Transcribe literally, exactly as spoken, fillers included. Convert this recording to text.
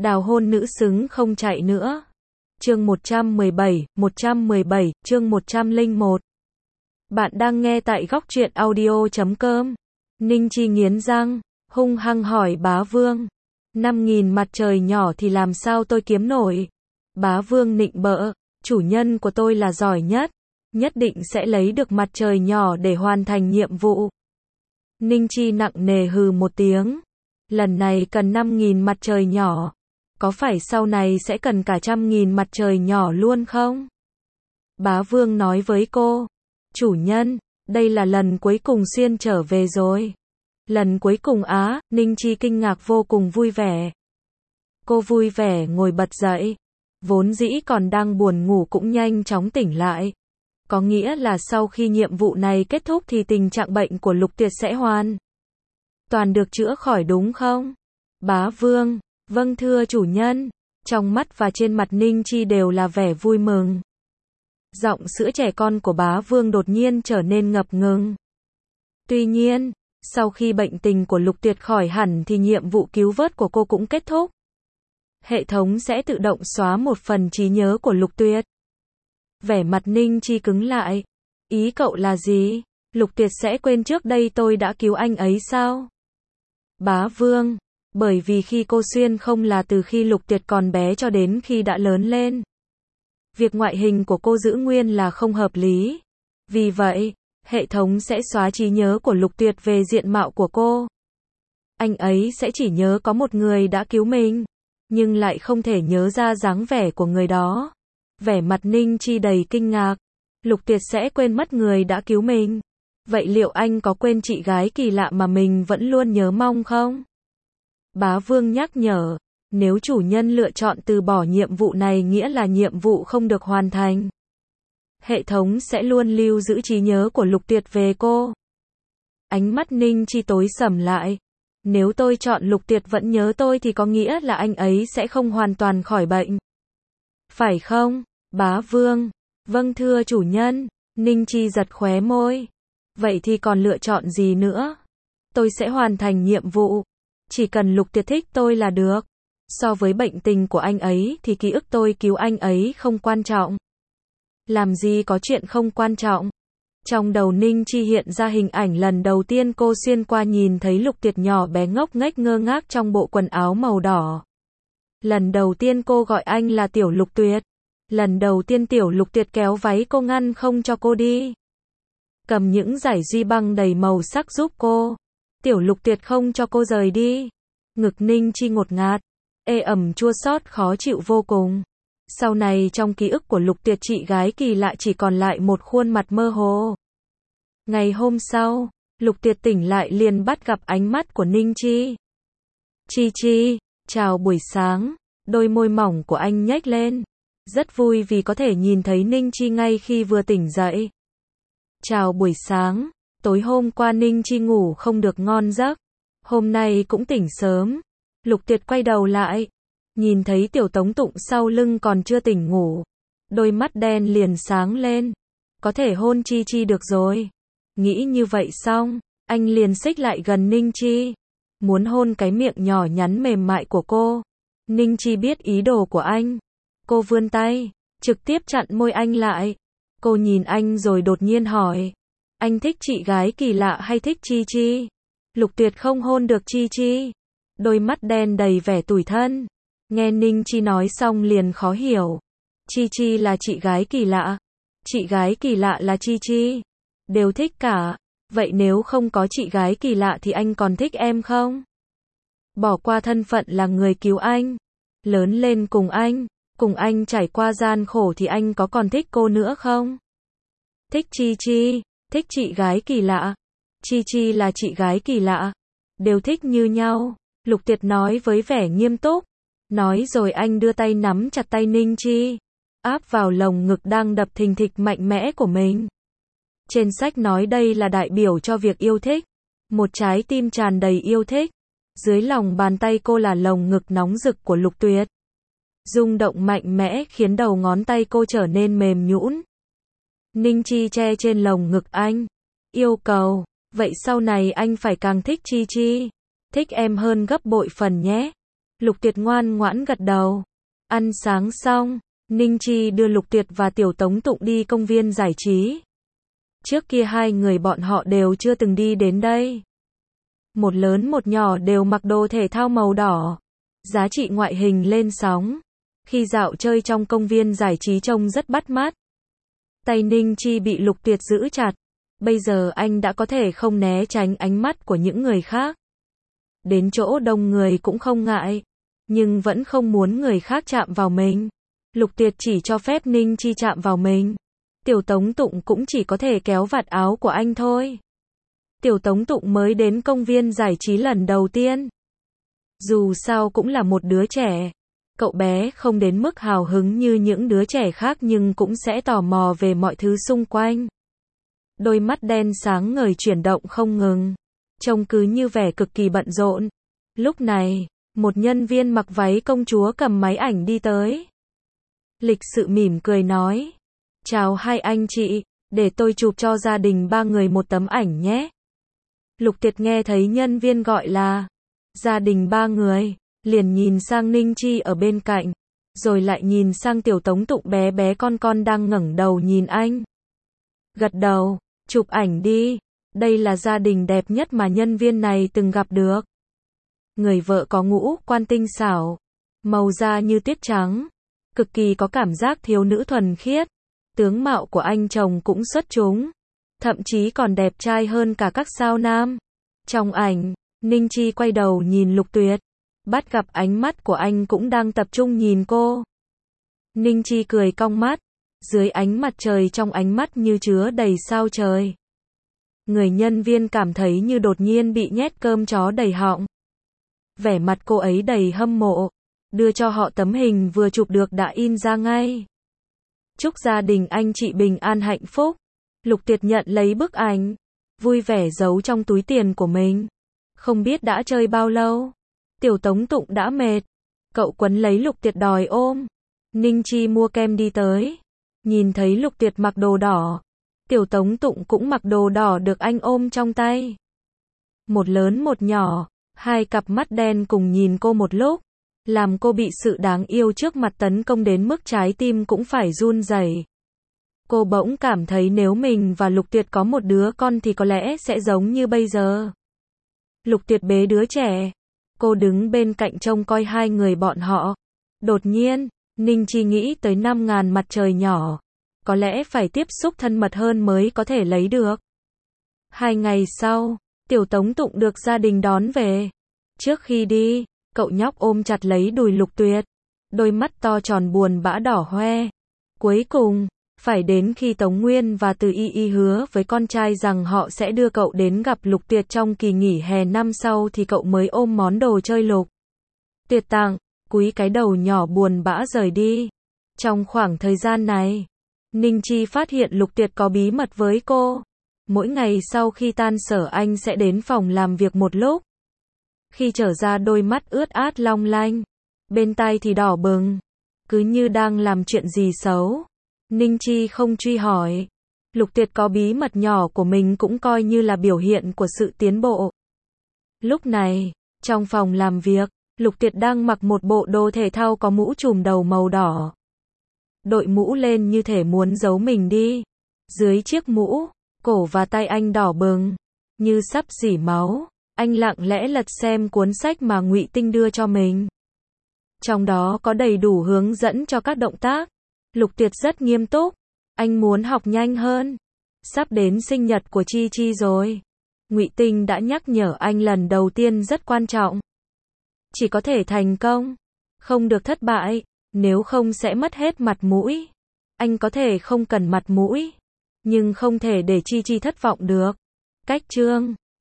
Đào hôn nữ xứng không chạy nữa. Chương một trăm mười bảy, một trăm mười bảy, chương một trăm lẻ một. Bạn đang nghe tại góc truyện audio chấm com. Ninh Chi nghiến răng, hung hăng hỏi Bá Vương. Năm nghìn mặt trời nhỏ thì làm sao tôi kiếm nổi? Bá Vương nịnh bợ, chủ nhân của tôi là giỏi nhất, nhất định sẽ lấy được mặt trời nhỏ để hoàn thành nhiệm vụ. Ninh Chi nặng nề hừ một tiếng. Lần này cần năm nghìn mặt trời nhỏ. Có phải sau này sẽ cần cả trăm nghìn mặt trời nhỏ luôn không? Bá Vương nói với cô. Chủ nhân, đây là lần cuối cùng Xuyên trở về rồi. Lần cuối cùng á, Ninh Chi kinh ngạc vô cùng vui vẻ. Cô vui vẻ ngồi bật dậy. Vốn dĩ còn đang buồn ngủ cũng nhanh chóng tỉnh lại. Có nghĩa là sau khi nhiệm vụ này kết thúc thì tình trạng bệnh của Lục Tuyệt sẽ hoàn toàn được chữa khỏi đúng không? Bá Vương, vâng thưa chủ nhân. Trong mắt và trên mặt Ninh Chi đều là vẻ vui mừng. Giọng sữa trẻ con của Bá Vương đột nhiên trở nên ngập ngừng. Tuy nhiên, sau khi bệnh tình của Lục Tuyệt khỏi hẳn thì nhiệm vụ cứu vớt của cô cũng kết thúc. Hệ thống sẽ tự động xóa một phần trí nhớ của Lục Tuyệt. Vẻ mặt Ninh Chi cứng lại. Ý cậu là gì? Lục Tuyệt sẽ quên trước đây tôi đã cứu anh ấy sao? Bá Vương, bởi vì khi cô Xuyên không là từ khi Lục Tuyệt còn bé cho đến khi đã lớn lên. Việc ngoại hình của cô giữ nguyên là không hợp lý. Vì vậy, hệ thống sẽ xóa trí nhớ của Lục Tuyệt về diện mạo của cô. Anh ấy sẽ chỉ nhớ có một người đã cứu mình, nhưng lại không thể nhớ ra dáng vẻ của người đó. Vẻ mặt Ninh Chi đầy kinh ngạc. Lục Tuyệt sẽ quên mất người đã cứu mình. Vậy liệu anh có quên chị gái kỳ lạ mà mình vẫn luôn nhớ mong không? Bá Vương nhắc nhở. Nếu chủ nhân lựa chọn từ bỏ nhiệm vụ này nghĩa là nhiệm vụ không được hoàn thành. Hệ thống sẽ luôn lưu giữ trí nhớ của Lục Tuyệt về cô. Ánh mắt Ninh Chi tối sầm lại. Nếu tôi chọn Lục Tuyệt vẫn nhớ tôi thì có nghĩa là anh ấy sẽ không hoàn toàn khỏi bệnh. Phải không, Bá Vương? Vâng thưa chủ nhân. Ninh Chi giật khóe môi. Vậy thì còn lựa chọn gì nữa? Tôi sẽ hoàn thành nhiệm vụ. Chỉ cần Lục Tuyệt thích tôi là được. So với bệnh tình của anh ấy thì ký ức tôi cứu anh ấy không quan trọng. Làm gì có chuyện không quan trọng. Trong đầu Ninh Chi hiện ra hình ảnh lần đầu tiên cô xuyên qua nhìn thấy Lục Tuyệt nhỏ bé ngốc nghếch ngơ ngác trong bộ quần áo màu đỏ. Lần đầu tiên cô gọi anh là Tiểu Lục Tuyệt. Lần đầu tiên Tiểu Lục Tuyệt kéo váy cô ngăn không cho cô đi. Cầm những dải duy băng đầy màu sắc giúp cô. Tiểu Lục Tuyệt không cho cô rời đi. Ngực Ninh Chi ngột ngạt, ê ẩm chua xót khó chịu vô cùng. Sau này trong ký ức của Lục Tuyệt chị gái kỳ lạ chỉ còn lại một khuôn mặt mơ hồ. Ngày hôm sau, Lục Tuyệt tỉnh lại liền bắt gặp ánh mắt của Ninh Chi. Chi Chi, chào buổi sáng. Đôi môi mỏng của anh nhếch lên. Rất vui vì có thể nhìn thấy Ninh Chi ngay khi vừa tỉnh dậy. Chào buổi sáng. Tối hôm qua Ninh Chi ngủ không được ngon giấc. Hôm nay cũng tỉnh sớm. Lục Tuyệt quay đầu lại. Nhìn thấy Tiểu Tống Tụng sau lưng còn chưa tỉnh ngủ. Đôi mắt đen liền sáng lên. Có thể hôn Chi Chi được rồi. Nghĩ như vậy xong, anh liền xích lại gần Ninh Chi. Muốn hôn cái miệng nhỏ nhắn mềm mại của cô. Ninh Chi biết ý đồ của anh. Cô vươn tay, trực tiếp chặn môi anh lại. Cô nhìn anh rồi đột nhiên hỏi. Anh thích chị gái kỳ lạ hay thích Chi Chi? Lục Tuyệt không hôn được Chi Chi. Đôi mắt đen đầy vẻ tủi thân. Nghe Ninh Chi nói xong liền khó hiểu. Chi Chi là chị gái kỳ lạ. Chị gái kỳ lạ là Chi Chi. Đều thích cả. Vậy nếu không có chị gái kỳ lạ thì anh còn thích em không? Bỏ qua thân phận là người cứu anh. Lớn lên cùng anh. Cùng anh trải qua gian khổ thì anh có còn thích cô nữa không? Thích Chi Chi. Thích chị gái kỳ lạ. Chi Chi là chị gái kỳ lạ. Đều thích như nhau. Lục Tuyệt nói với vẻ nghiêm túc. Nói rồi anh đưa tay nắm chặt tay Ninh Chi. Áp vào lồng ngực đang đập thình thịch mạnh mẽ của mình. Trên sách nói đây là đại biểu cho việc yêu thích. Một trái tim tràn đầy yêu thích. Dưới lòng bàn tay cô là lồng ngực nóng rực của Lục Tuyệt. Rung động mạnh mẽ khiến đầu ngón tay cô trở nên mềm nhũn. Ninh Chi che trên lồng ngực anh. Yêu cầu. Vậy sau này anh phải càng thích Chi Chi. Thích em hơn gấp bội phần nhé. Lục Tuyệt ngoan ngoãn gật đầu. Ăn sáng xong, Ninh Chi đưa Lục Tuyệt và Tiểu Tống Tụng đi công viên giải trí. Trước kia hai người bọn họ đều chưa từng đi đến đây. Một lớn một nhỏ đều mặc đồ thể thao màu đỏ. Giá trị ngoại hình lên sóng. Khi dạo chơi trong công viên giải trí trông rất bắt mắt. Tay Ninh Chi bị Lục Tuyệt giữ chặt. Bây giờ anh đã có thể không né tránh ánh mắt của những người khác. Đến chỗ đông người cũng không ngại. Nhưng vẫn không muốn người khác chạm vào mình. Lục Tuyệt chỉ cho phép Ninh Chi chạm vào mình. Tiểu Tống Tụng cũng chỉ có thể kéo vạt áo của anh thôi. Tiểu Tống Tụng mới đến công viên giải trí lần đầu tiên. Dù sao cũng là một đứa trẻ. Cậu bé không đến mức hào hứng như những đứa trẻ khác nhưng cũng sẽ tò mò về mọi thứ xung quanh. Đôi mắt đen sáng ngời chuyển động không ngừng. Trông cứ như vẻ cực kỳ bận rộn. Lúc này, một nhân viên mặc váy công chúa cầm máy ảnh đi tới. Lịch sự mỉm cười nói. Chào hai anh chị, để tôi chụp cho gia đình ba người một tấm ảnh nhé. Lục Tuyệt nghe thấy nhân viên gọi là gia đình ba người, liền nhìn sang Ninh Chi ở bên cạnh, rồi lại nhìn sang Tiểu Tống Tụng bé bé con con đang ngẩng đầu nhìn anh. Gật đầu, chụp ảnh đi, đây là gia đình đẹp nhất mà nhân viên này từng gặp được. Người vợ có ngũ quan tinh xảo, màu da như tuyết trắng, cực kỳ có cảm giác thiếu nữ thuần khiết. Tướng mạo của anh chồng cũng xuất chúng, thậm chí còn đẹp trai hơn cả các sao nam. Trong ảnh, Ninh Chi quay đầu nhìn Lục Tuyệt, bắt gặp ánh mắt của anh cũng đang tập trung nhìn cô. Ninh Chi cười cong mắt, dưới ánh mặt trời trong ánh mắt như chứa đầy sao trời. Người nhân viên cảm thấy như đột nhiên bị nhét cơm chó đầy họng. Vẻ mặt cô ấy đầy hâm mộ, đưa cho họ tấm hình vừa chụp được đã in ra ngay. Chúc gia đình anh chị bình an hạnh phúc. Lục Tuyệt nhận lấy bức ảnh, vui vẻ giấu trong túi tiền của mình. Không biết đã chơi bao lâu, Tiểu Tống Tụng đã mệt. Cậu quấn lấy Lục Tuyệt đòi ôm. Ninh Chi mua kem đi tới. Nhìn thấy Lục Tuyệt mặc đồ đỏ, Tiểu Tống Tụng cũng mặc đồ đỏ được anh ôm trong tay. Một lớn một nhỏ, hai cặp mắt đen cùng nhìn cô một lúc, làm cô bị sự đáng yêu trước mặt tấn công đến mức trái tim cũng phải run rẩy. Cô bỗng cảm thấy nếu mình và Lục Tuyệt có một đứa con thì có lẽ sẽ giống như bây giờ. Lục Tuyệt bế đứa trẻ. Cô đứng bên cạnh trông coi hai người bọn họ. Đột nhiên, Ninh Chi nghĩ tới năm ngàn mặt trời nhỏ. Có lẽ phải tiếp xúc thân mật hơn mới có thể lấy được. Hai ngày sau, Tiểu Tống Tụng được gia đình đón về. Trước khi đi, cậu nhóc ôm chặt lấy đùi Lục Tuyệt. Đôi mắt to tròn buồn bã đỏ hoe. Cuối cùng, phải đến khi Tống Nguyên và Từ Y Y hứa với con trai rằng họ sẽ đưa cậu đến gặp Lục Tuyệt trong kỳ nghỉ hè năm sau thì cậu mới ôm món đồ chơi Lục Tuyệt tặng, cúi cái đầu nhỏ buồn bã rời đi. Trong khoảng thời gian này, Ninh Chi phát hiện Lục Tuyệt có bí mật với cô. Mỗi ngày sau khi tan sở anh sẽ đến phòng làm việc một lúc. Khi trở ra đôi mắt ướt át long lanh, bên tai thì đỏ bừng, cứ như đang làm chuyện gì xấu. Ninh Chi không truy hỏi. Lục Tuyệt có bí mật nhỏ của mình cũng coi như là biểu hiện của sự tiến bộ. Lúc này, trong phòng làm việc, Lục Tuyệt đang mặc một bộ đồ thể thao có mũ trùm đầu màu đỏ. Đội mũ lên như thể muốn giấu mình đi. Dưới chiếc mũ, cổ và tay anh đỏ bừng, như sắp rỉ máu. Anh lặng lẽ lật xem cuốn sách mà Ngụy Tinh đưa cho mình. Trong đó có đầy đủ hướng dẫn cho các động tác. Lục Tuyệt rất nghiêm túc. Anh muốn học nhanh hơn. Sắp đến sinh nhật của Chi Chi rồi. Ngụy Tinh đã nhắc nhở anh lần đầu tiên rất quan trọng. Chỉ có thể thành công, không được thất bại, nếu không sẽ mất hết mặt mũi. Anh có thể không cần mặt mũi, nhưng không thể để Chi Chi thất vọng được. Cách chương